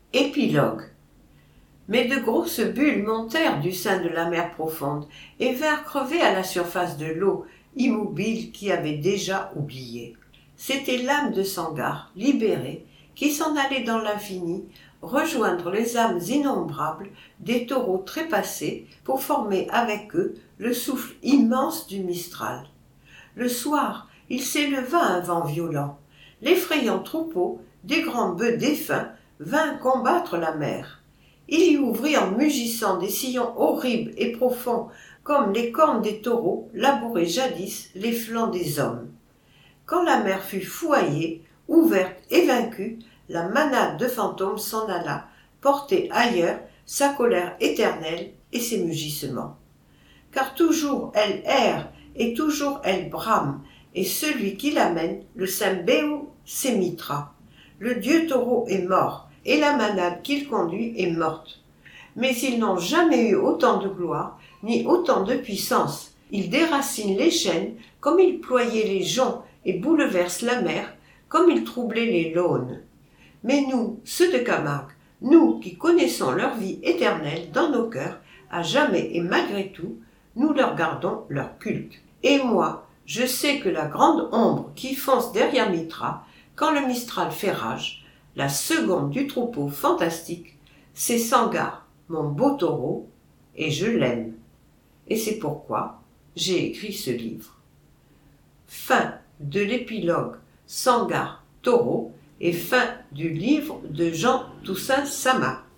Épilogue. Mais de grosses bulles montèrent du sein de la mer profonde et vinrent crever à la surface de l'eau, immobile qui avait déjà oublié. C'était l'âme de Sangar, libérée, qui s'en allait dans l'infini, rejoindre les âmes innombrables des taureaux trépassés pour former avec eux le souffle immense du Mistral. Le soir, il s'éleva un vent violent. L'effrayant troupeau des grands bœufs défunts vint combattre la mer. Il y ouvrit en mugissant des sillons horribles et profonds, comme les cornes des taureaux labouraient jadis les flancs des hommes. Quand la mer fut fouaillée, ouverte et vaincue, la manade de fantômes s'en alla, porter ailleurs sa colère éternelle et ses mugissements. Car toujours elle erre et toujours elle brame, et celui qui l'amène, le saint Béou, c'est Mitra. Le dieu taureau est mort, et la manade qu'il conduit est morte. Mais ils n'ont jamais eu autant de gloire, ni autant de puissance. Ils déracinent les chênes, comme ils ployaient les joncs, et bouleversent la mer, comme ils troublaient les launes. Mais nous, ceux de Camargue, nous qui connaissons leur vie éternelle dans nos cœurs, à jamais et malgré tout, nous leur gardons leur culte. Et moi, je sais que la grande ombre qui fonce derrière Mitra, quand le Mistral fait rage, la seconde du troupeau fantastique, c'est Sangar, mon beau taureau, et je l'aime. Et c'est pourquoi j'ai écrit ce livre. Fin de l'épilogue Sangar, taureau, et fin du livre de Jean Toussaint Samar.